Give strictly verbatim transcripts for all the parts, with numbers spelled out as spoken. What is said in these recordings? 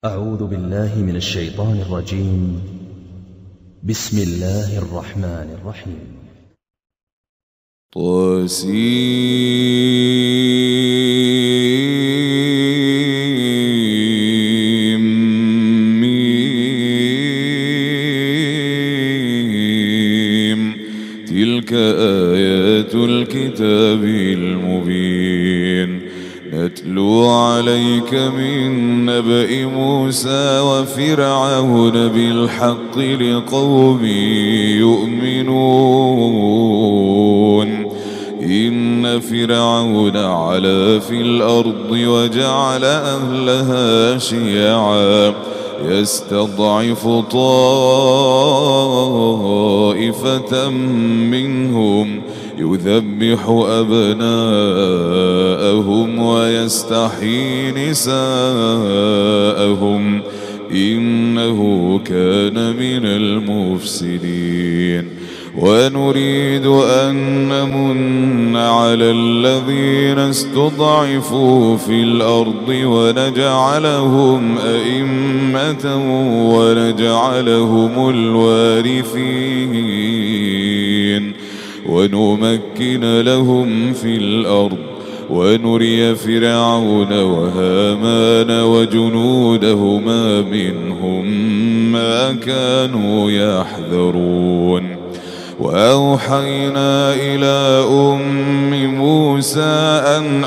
أعوذ بالله من الشيطان الرجيم. بسم الله الرحمن الرحيم. طاسيم. تلك آيات الكتاب المبين. نتلو عليك من نبأ موسى وفرعون بالحق لقوم يؤمنون. إن فرعون علا في الأرض وجعل أهلها شيعا يستضعف طائفة منهم يذبح أبناءهم ويستحيي نساءهم إنه كان من المفسدين. ونريد أن نمن على الذين استضعفوا في الأرض ونجعلهم أئمة ونجعلهم الوارثين ونمكن لهم في الأرض ونري فرعون وهامان وجنودهما منهم ما كانوا يحذرون. وأوحينا إلى أم موسى أن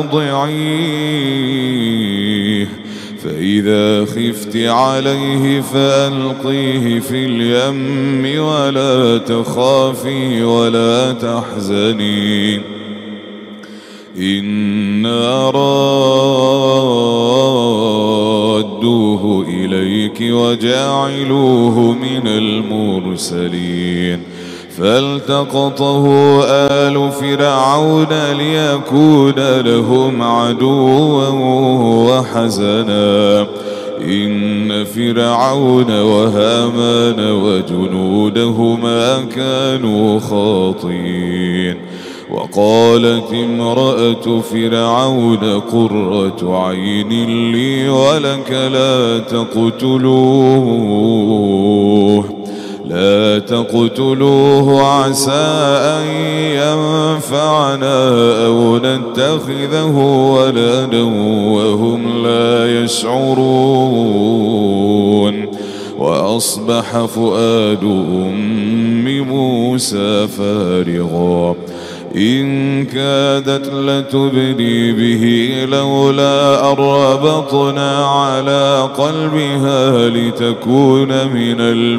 أرضعيه فإذا خفت عليه فألقيه في اليم ولا تخافي ولا تحزني إنا رادوه إليك وجاعلوه من المرسلين. فالتقطه آل فرعون ليكون لهم عدوا وحزنا إن فرعون وهامان وجنودهما كانوا خاطئين. وقالت امرأة فرعون قرة عين لي ولك لا تقتلوه لا تقتلوه عسى أن ينفعنا أو نتخذه ولدا وهم لا يشعرون. وأصبح فؤاد أم موسى فارغا إن كادت لتبدي به لولا أن ربطنا على قلبها لتكون من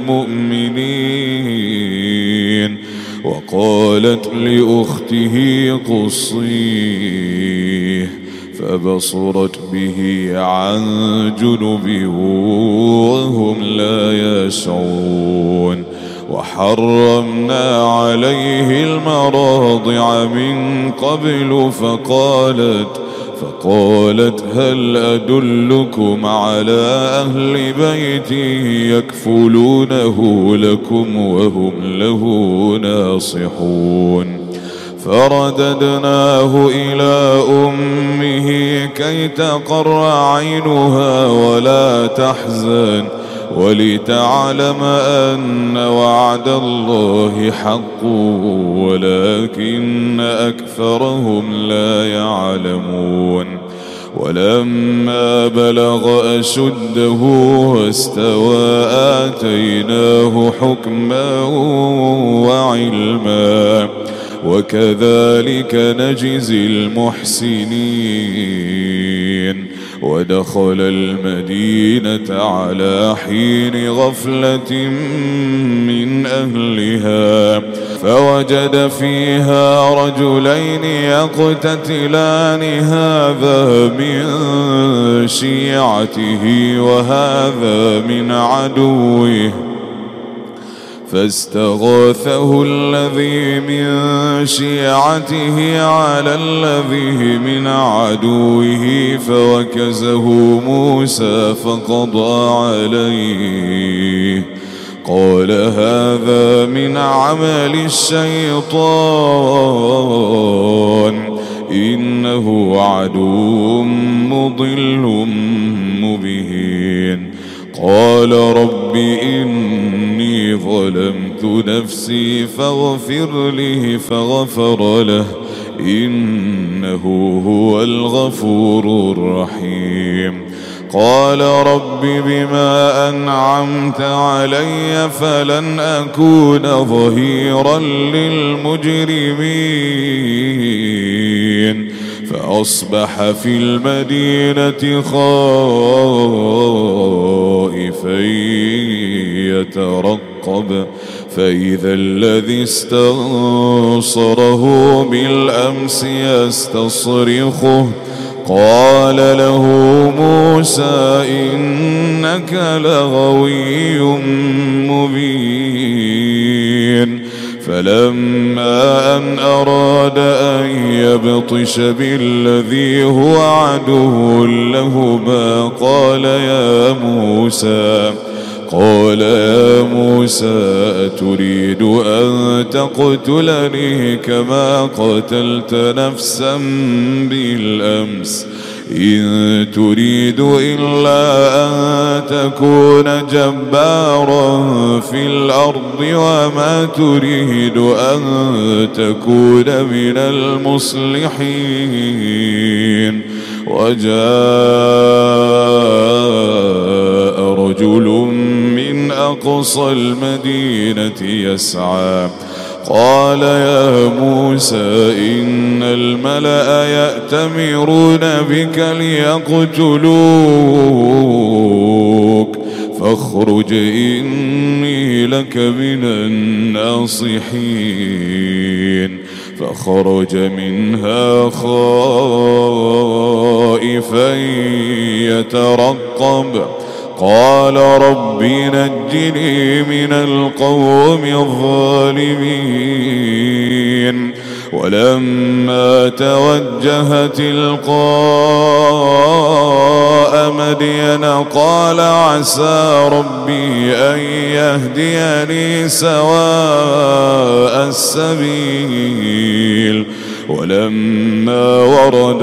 المؤمنين. وقالت لأخته قصيه فبصرت به عن جنب وهم لا يشعرون. وحرمنا عليه المراضع من قبل فقالت فقالت هل أدلكم على أهل بيت يكفلونه لكم وهم له ناصحون. فرددناه إلى أمه كي تقر عينها ولا تحزن ولتعلم أن وعد الله حق ولكن أكثرهم لا يعلمون. ولما بلغ أشده واستوى آتيناه حكما وعلما وكذلك نجزي المحسنين. ودخل المدينة على حين غفلة من أهلها فوجد فيها رجلين يقتتلان هذا من شيعته وهذا من عدوه فاستغاثه الذي من شيعته على الذي من عدوه فوكزه موسى فقضى عليه. قال هذا من عمل الشيطان إنه عدو مضل مبين. قال رب إني ظلمت نفسي فاغفر لي فغفر له إنه هو الغفور الرحيم. قال رب بما أنعمت علي فلن أكون ظهيرا للمجرمين. فأصبح في المدينة خائفا يترقب فإذا الذي استنصره بالأمس يستصرخه قال له موسى إنك لغوي مبين. فلما أن أراد أن يبطش بالذي هو عدو لهما قال يا موسى قال يا موسى أتريد أن تقتلني كما قتلت نفسا بالأمس إن تريد إلا أن تكون جبارا في الأرض وما تريد أن تكون من المصلحين. وجاء رجل من أقصى المدينة يسعى قال يا موسى إن الملأ يأتمرون بك ليقتلوك فاخرج إني لك من الناصحين. فخرج منها خائفا يترقب قال رب نجني من القوم الظالمين. ولما توجه تلقاء مدين قال عسى ربي أن يهديني سواء السبيل. ولما ورد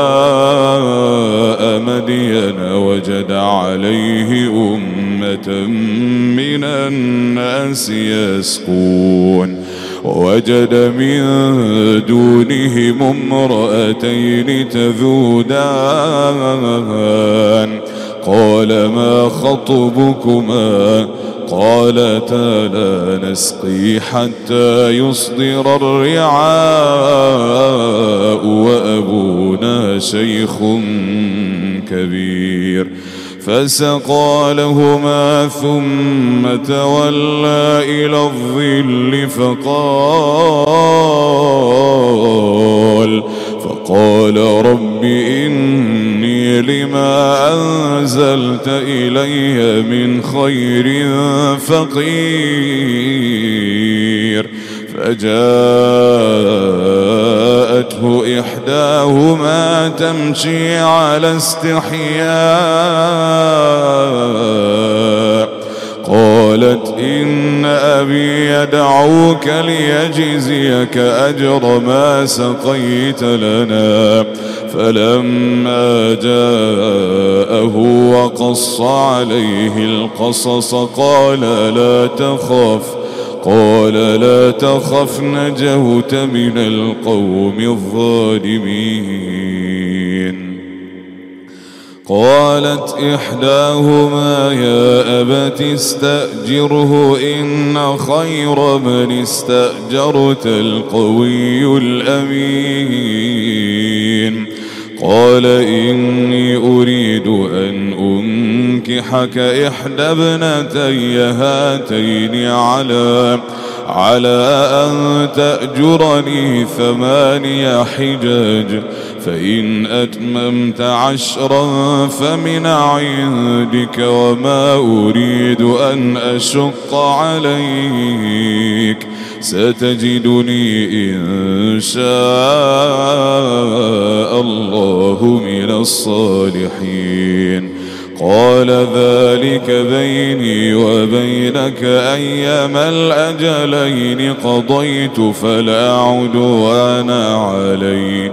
ماء مدين وجد عليه أمة من الناس يسقون ووجد من دونهم امرأتين تذودان قال ما خطبكما قالتا لا نسقي حتى يصدر الرعاء وأبونا شيخ كبير. فسقى لهما ثم تولى إلى الظل فقال فقال رب إني لما أنزلت إلي من خير فقير. فجاءته إحداهما تمشي على استحياء قالت إن أبي يدعوك ليجزيك أجر ما سقيت لنا. فلما جاءه وقص عليه القصص قال لا تخف قال لا تخف نجوت من القوم الظالمين. قالت إحداهما يا أبت استأجره إن خير من استأجرت القوي الأمين. قال إني أريد أن أنكحك إحدى ابنتي هاتين على على أن تأجرني ثماني حجج فإن أتممت عشرا فمن عندك وما أريد أن أشق عليك ستجدني إن شاء الله من الصالحين. قال ذلك بيني وبينك أيما الأجلين قضيت فلا عدوان علي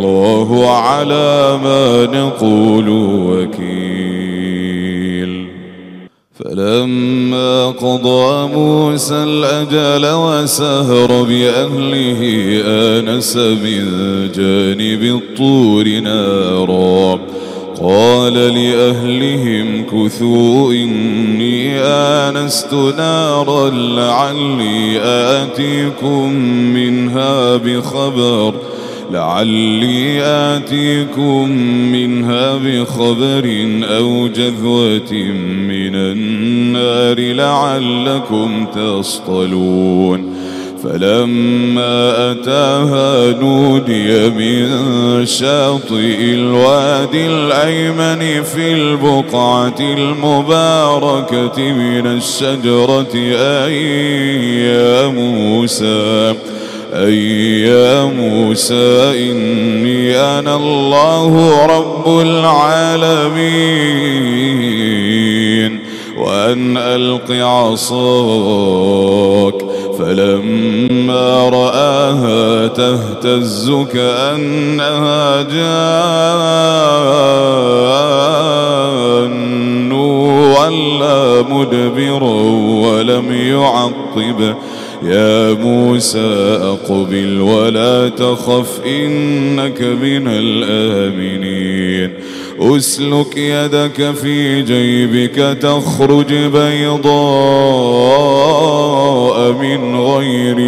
والله على ما نقول وكيل. فلما قضى موسى الأجل وسهر بأهله آنس من جانب الطور نارا قال لأهلهم كثوا إني آنست نارا لعلي آتيكم منها بخبر لعلي آتيكم منها بخبر أو جذوة من النار لعلكم تصطلون فلما أتاها نودي من شاطئ الوادي الأيمن في البقعة المباركة من الشجرة أي يا موسى أي يا موسى إني أنا الله رب العالمين وأن ألق عصاك فلما رآها تهتز كأنها جان ولا مدبرا ولم يعقب يا موسى أقبل ولا تخف إنك من الآمنين أسلك يدك في جيبك تخرج بيضاء من غير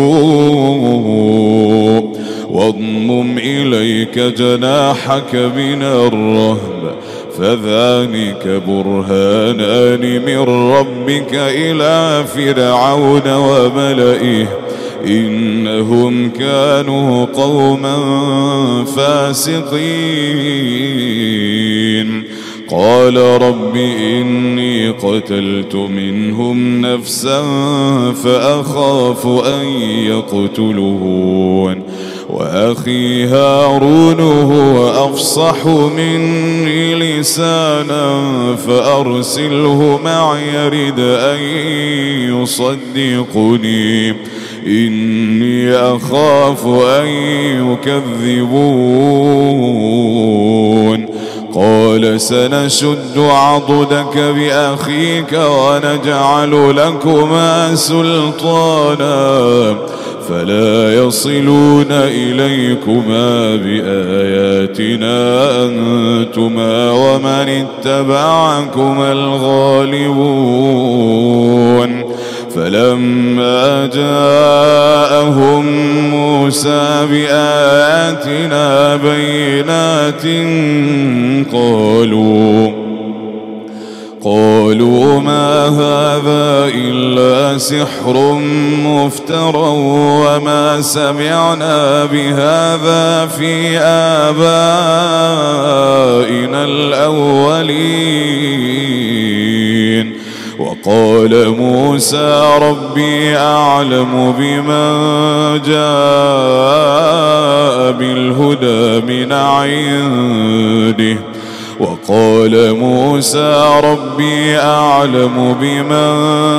سوء واضمم إليك جناحك من الرهب فذلك برهانان من ربك إلى فرعون وملئه إنهم كانوا قوما فاسقين قال رب إني قتلت منهم نفسا فأخاف أن يقتلون وأخي هارون هو أفصح مني لسانا فأرسله معي يرد أن يصدقني إني أخاف أن يكذبون قال سنشد عضدك بأخيك ونجعل لكما سلطانا فلا يصلون إليكما بآياتنا أنتما ومن اتبعكما الغالبون فلما جاءهم موسى بآياتنا بينات قالوا قالوا ما هذا إلا سحر مفترى وما سمعنا بهذا في آبائنا الأولين وقال موسى ربي أعلم بمن جاء بالهدى من عنده وقال موسى ربي أعلم بمن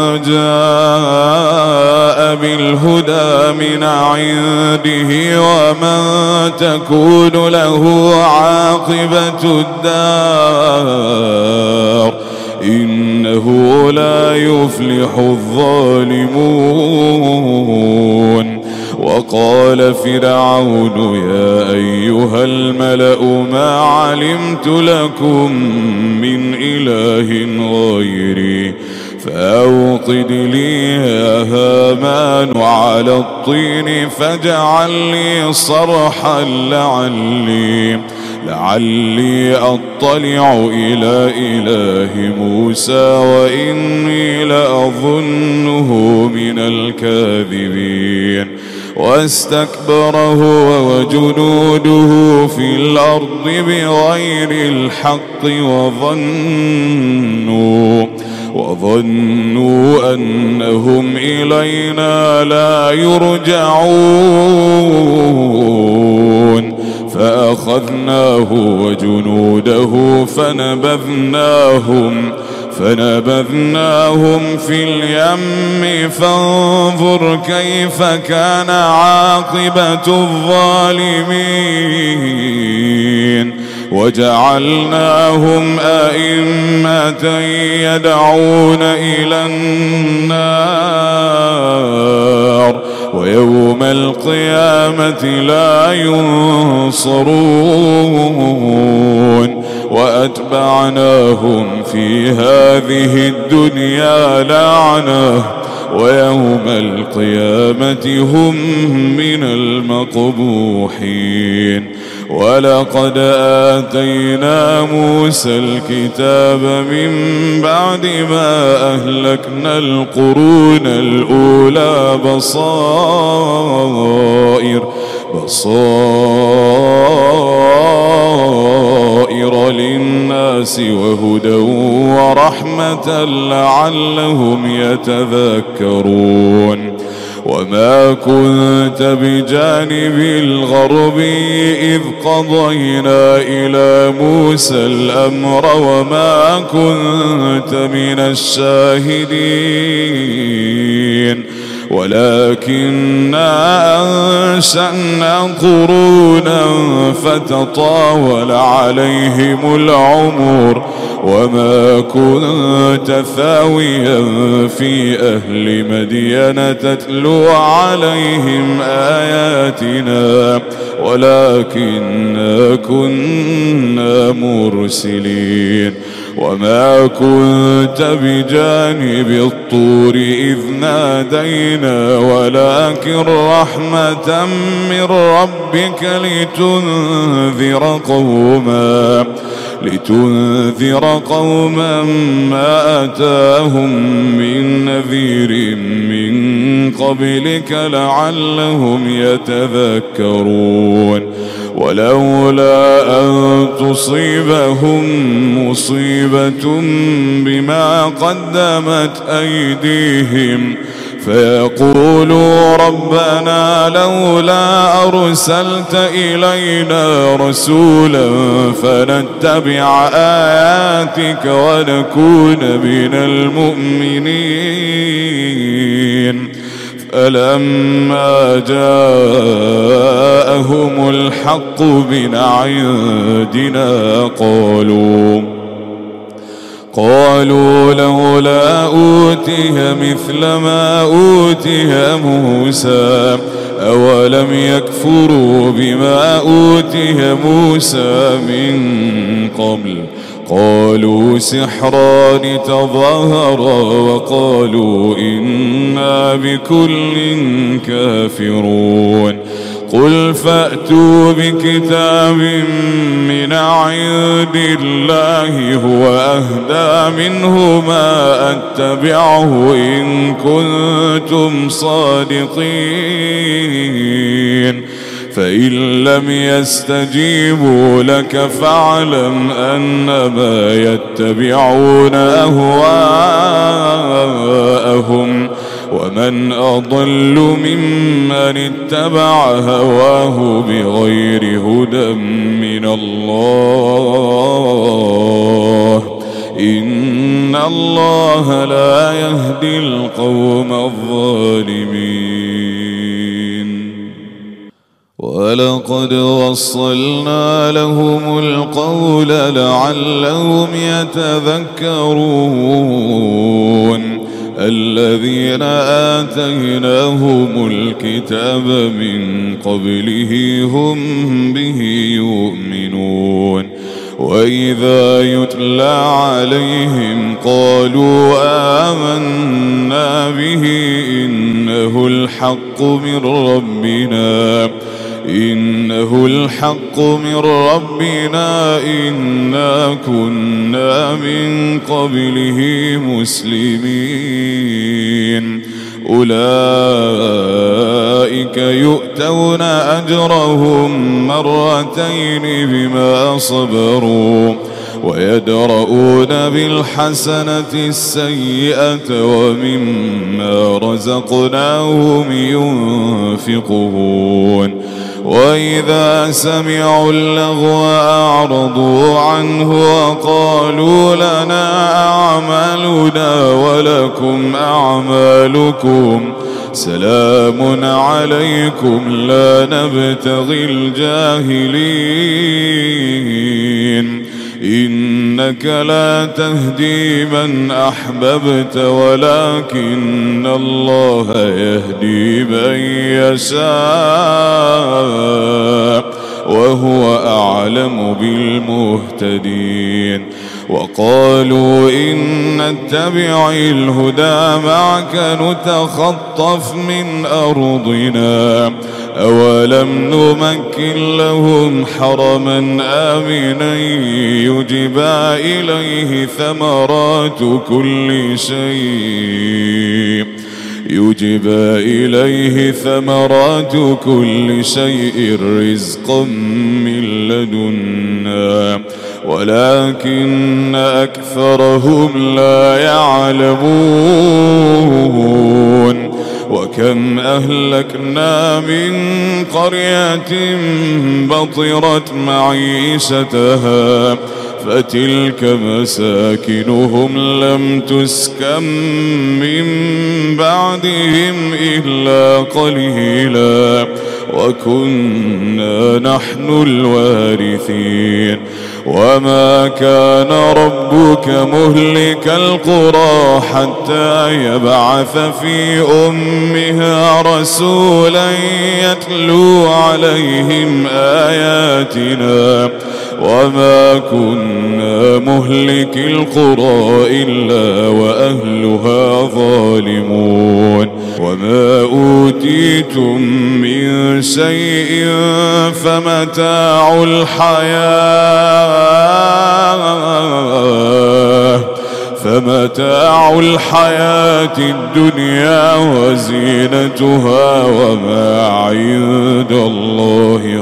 جاء بالهدى من عنده ومن تكون له عاقبة الدار إنه لا يفلح الظالمون وقال فرعون يا أيها الملأ ما علمت لكم من إله غيري فأوقد لي يا هامان على الطين فاجعل لي صرحا لعلي لعلي أطلع إلى إله موسى وإني لأظنه من الكاذبين واستكبر هو وجنوده في الأرض بغير الحق وظنوا وظنوا أنهم إلينا لا يرجعون فأخذناه وجنوده فنبذناهم فنبذناهم في اليم فانظر كيف كان عاقبة الظالمين وجعلناهم أئمة يدعون إلى النار ويوم القيامة لا ينصرون وأتبعناهم في هذه الدنيا لعنة ويوم القيامة هم من المقبوحين. ولقد آتينا موسى الكتاب من بعد ما أهلكنا القرون الأولى بصائر بصائر للناس وهدى ورحمة لعلهم يتذكرون. وما كنت بجانب الغرب إذ قضينا إلى موسى الأمر وما كنت من الشاهدين ولكننا أنشأنا قرونا فتطاول عليهم العمر وما كنت ثاويا في أهل مدين تتلو عليهم آياتنا ولكننا كنا مرسلين. وما كنت بجانب الطور إذ نادينا ولكن رحمة من ربك لتنذر قوما لتنذر قوما ما أتاهم من نذير من قبلك لعلهم يتذكرون. ولولا أن تصيبهم مصيبة بما قدمت أيديهم فيقولوا ربنا لولا أرسلت إلينا رسولا فنتبع آياتك ونكون من المؤمنين. فلما جاءهم الحق من عندنا قالوا قالوا لولا أوتي مثل ما أوتي موسى أولم يكفروا بما أوتي موسى من قبل قالوا سحران تظاهرا وقالوا إنا بكل كافرون. قل فأتوا بكتاب من عند الله هو أهدى منه ما أتبعه إن كنتم صادقين فإن لم يستجيبوا لك فاعلم أنما يتبعون أهواءهم ومن أضل ممن اتبع هواه بغير هدى من الله إن الله لا يهدي القوم الظالمين. ولقد وصلنا لهم القول لعلهم يتذكرون. الذين آتيناهم الكتاب من قبله هم به يؤمنون. وإذا يتلى عليهم قالوا آمنا به إنه الحق من ربنا إنه الحق من ربنا إنا كنا من قبله مسلمين. أولئك يؤتون أجرهم مرتين بما صبروا ويدرؤون بالحسنة السيئة ومما رزقناهم ينفقون. وإذا سمعوا اللغو أعرضوا عنه وقالوا لنا أعمالنا ولكم أعمالكم سلام عليكم لا نبتغي الجاهلين إنك لا تهدي من أحببت ولكن الله يهدي من يشاء وهو أعلم بالمهتدين. وقالوا إن نتبع الهدى معك نتخطف من أرضنا أولم نمكن لهم حرما آمنا يجبى إليه ثمرات كل شيء يجبى إليه ثمرات كل شيء رزقا من لدنا ولكن أكثرهم لا يعلمون. وكم أهلكنا من قرية بطرت معيشتها فتلك مساكنهم لم تسكن من بعدهم إلا قليلا وكنا نحن الوارثين. وما كان ربك مهلك القرى حتى يبعث في أمها رسولا يتلو عليهم آياتنا وما كنا مهلك القرى إلا وأهلها ظالمون. وما أوتيتم من شيء فمتاع الحياة فمتاع الحياة الدنيا وزينتها وما عند الله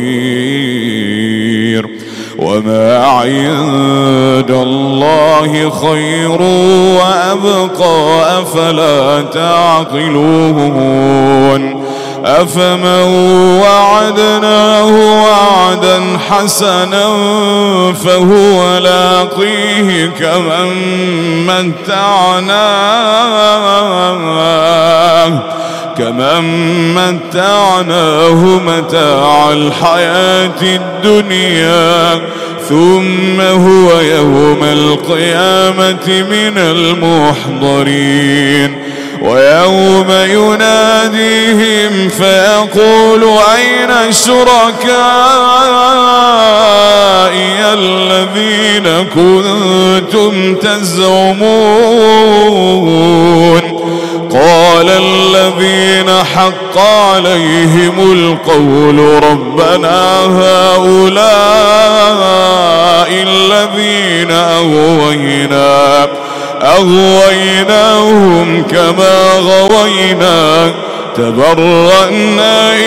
خير وما عند الله خير وأبقى أفلا تعقلون. أفمن وعدناه وعدا حسنا فهو لاقيه كمن متعناه كمن متعناه متاع الحياة الدنيا ثم هو يوم القيامة من المحضرين. ويوم يناديهم فيقول أين شركائي الذين كنتم تزعمون قال الذين حق عليهم القول ربنا هؤلاء الذين أغوينا أغويناهم كما غوينا تبرأنا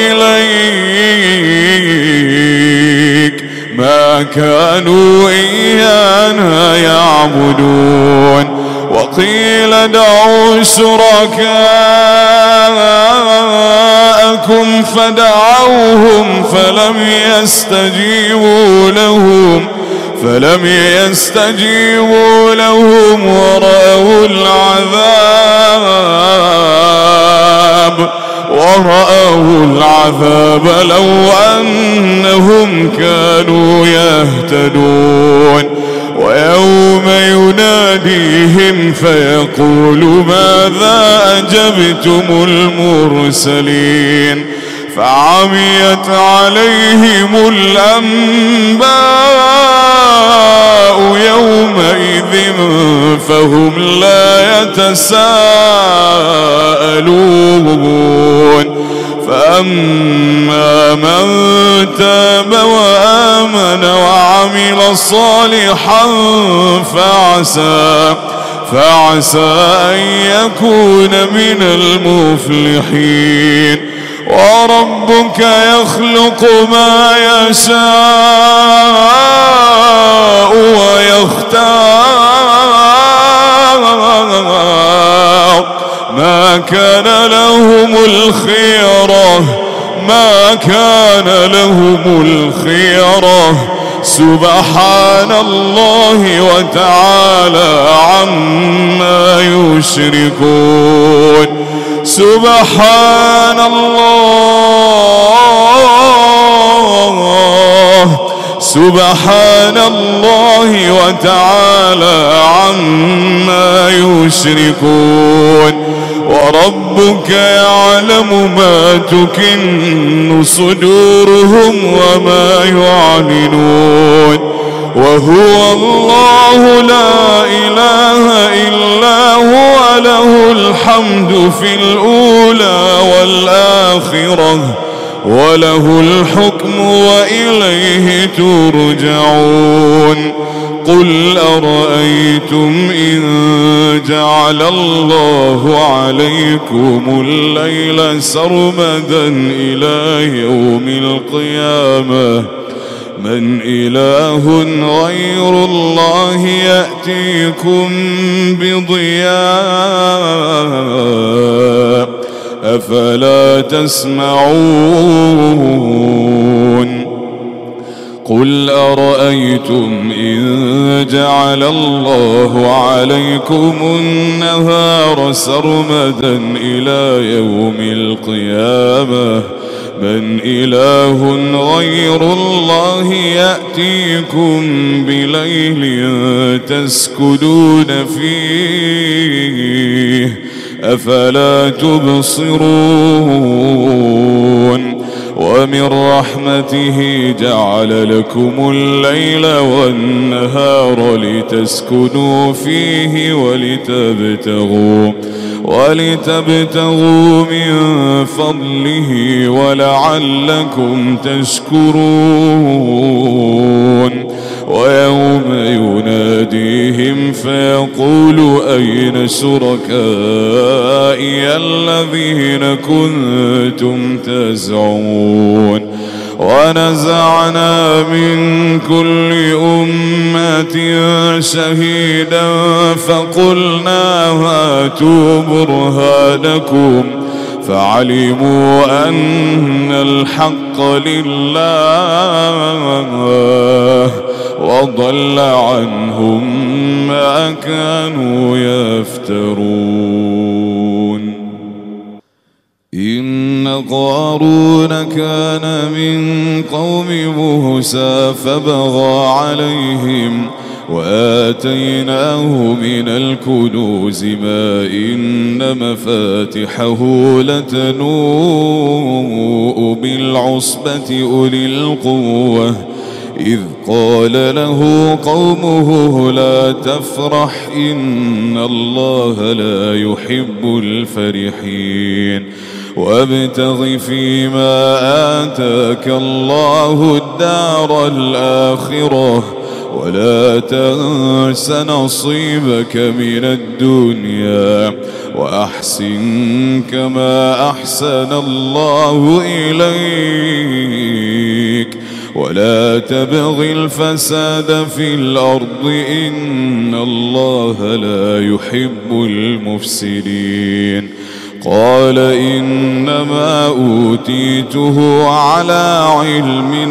إليك ما كانوا إيانا يعبدون. وقيل ادعوا شركاءكم فدعوهم فلم يستجيبوا لهم فلم يستجيبوا لهم ورأوا العذاب ورأوا العذاب لو أنهم كانوا يهتدون. ويوم يناديهم فيقول ماذا أجبتم المرسلين فعميت عليهم الأنباء يومئذ فهم لا يتساءلون. فأما من تاب وآمن وعمل صالحا فعسى فعسى أن يكون من المفلحين. وربك يخلق ما يشاء ويختار ما كان لهم الخيرة ما كان لهم الخيرة سبحان الله وتعالى عما يشركون. سبحان الله سبحان الله وتعالى عما يشركون وربك يعلم ما تكن صدورهم وما يعلنون وهو الله لا إله إلا هو له الحمد في الأولى والآخرة وله الحكم وإليه ترجعون قل أرأيتم إن جعل الله عليكم الليل سرمدا إلى يوم القيامة من إله غير الله يأتيكم بضياء أفلا تسمعون قل أرأيتم إن جعل الله عليكم النهار سرمدا إلى يوم القيامة من إله غير الله يأتيكم بليل تسكنون فيه أفلا تبصرون ومن رحمته جعل لكم الليل والنهار لتسكنوا فيه ولتبتغوا ولتبتغوا من فضله ولعلكم تشكرون ويوم يناديهم فيقول أين شركائي الذين كنتم تزعمون ونزعنا من كل أمة شهيدا فقلنا هاتوا برهانكم فعلموا أن الحق لله وضل عنهم ما كانوا يفترون إن قارون كان من قوم موسى فبغى عليهم وآتيناه من الكنوز ما إن مفاتحه لتنوء بالعصبة أولي القوة إذ قال له قومه لا تفرح إن الله لا يحب الفرحين وابتغ فيما آتاك الله الدار الآخرة ولا تنس نصيبك من الدنيا وأحسن كما أحسن الله إليك ولا تبغ الفساد في الأرض إن الله لا يحب المفسدين قال إنما أوتيته على علم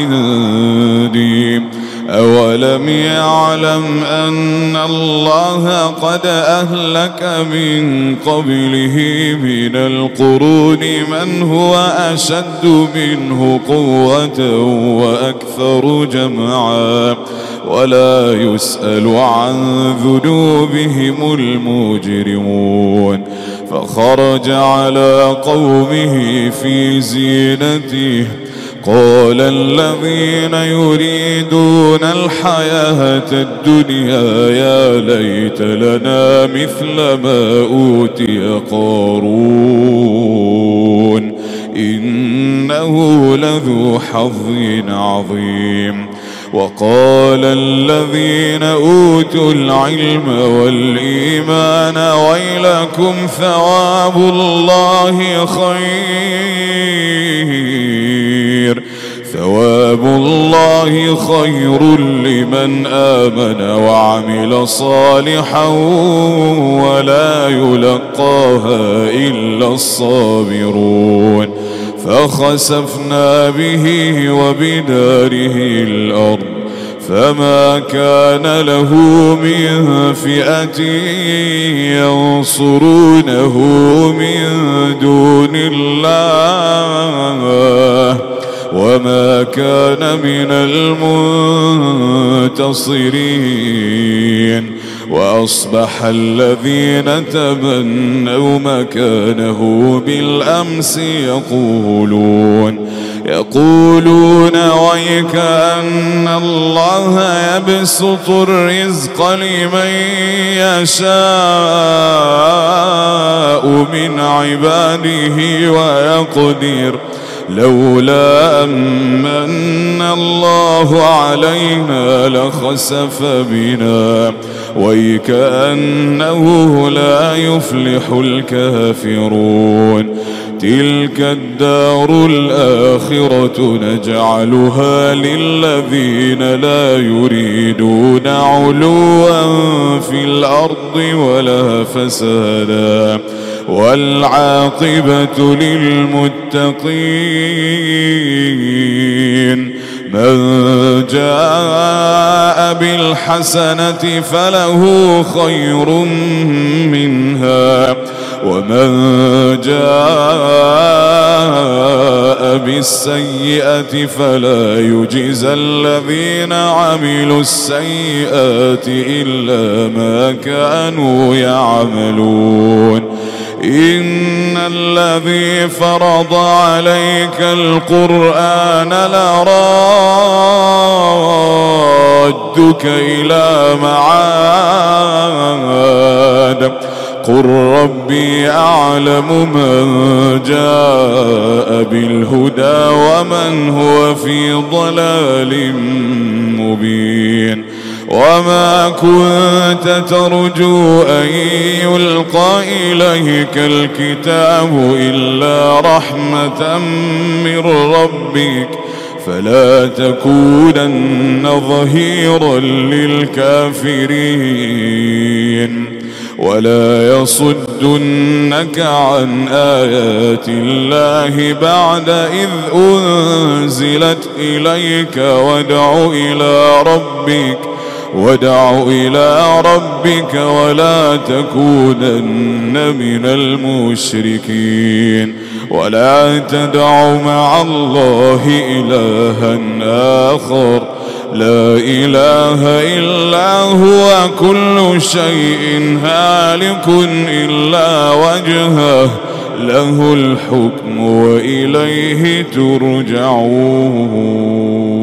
عندي أولم يعلم أن الله قد أهلك من قبله من القرون من هو أشد منه قوة وأكثر جمعا ولا يسأل عن ذنوبهم المجرمون فخرج على قومه في زينته قال الذين يريدون الحياة الدنيا يا ليت لنا مثل ما أوتي قارون إنه لذو حظ عظيم وقال الذين أوتوا العلم والإيمان ويلكم ثواب الله خير ثواب الله خير لمن آمن وعمل صالحا ولا يلقاها إلا الصابرون فخسفنا به وبداره الأرض فما كان له من فئة ينصرونه من دون الله وما كان من المنتصرين. وأصبح الذين تمنوا مكانه بالأمس يقولون يقولون ويك أن الله يبسط الرزق لمن يشاء من عباده ويقدر لولا أمن الله علينا لخسف بنا ويكأنه لا يفلح الكافرون. تلك الدار الآخرة نجعلها للذين لا يريدون علوا في الأرض ولا فسادا والعاقبة للمتقين. من جاء بالحسنة فله خير منها ومن جاء بالسيئة فلا يجزى الذين عملوا السيئات إلا ما كانوا يعملون. إن الذي فرض عليك القرآن لرادك إلى معاد قل ربي أعلم من جاء بالهدى ومن هو في ضلال مبين. وما كنت ترجو أن يلقى إليك الكتاب إلا رحمة من ربك فلا تكونن ظهيرا للكافرين. ولا يصدنك عن آيات الله بعد إذ أنزلت إليك وادع إلى ربك وادع إلى ربك ولا تكونن من المشركين. ولا تدع مع الله إلها آخر لا إله إلا هو كل شيء هالك إلا وجهه له الحكم وإليه ترجعون.